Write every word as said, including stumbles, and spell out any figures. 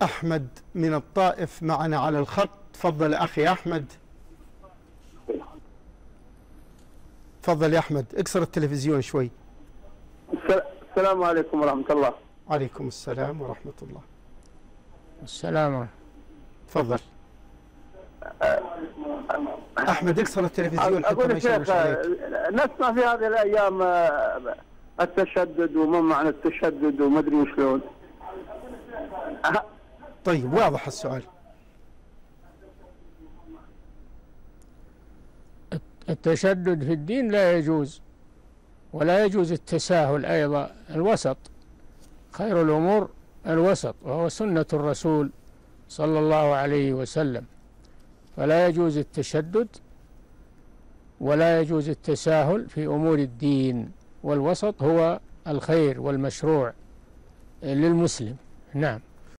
أحمد من الطائف معنا على الخط. تفضل أخي أحمد. تفضل يا أحمد، اكسر التلفزيون شوي. السلام عليكم ورحمة الله. عليكم السلام ورحمة الله. السلام. تفضل أحمد، اكسر التلفزيون حتى أقول ما يشوش عليك. نسمع في هذه الأيام التشدد وما معنى التشدد وما أدري وشلون. طيب واضح السؤال. التشدد في الدين لا يجوز، ولا يجوز التساهل أيضا، الوسط خير الأمور الوسط، وهو سنة الرسول صلى الله عليه وسلم. فلا يجوز التشدد ولا يجوز التساهل في أمور الدين، والوسط هو الخير والمشروع للمسلم. نعم.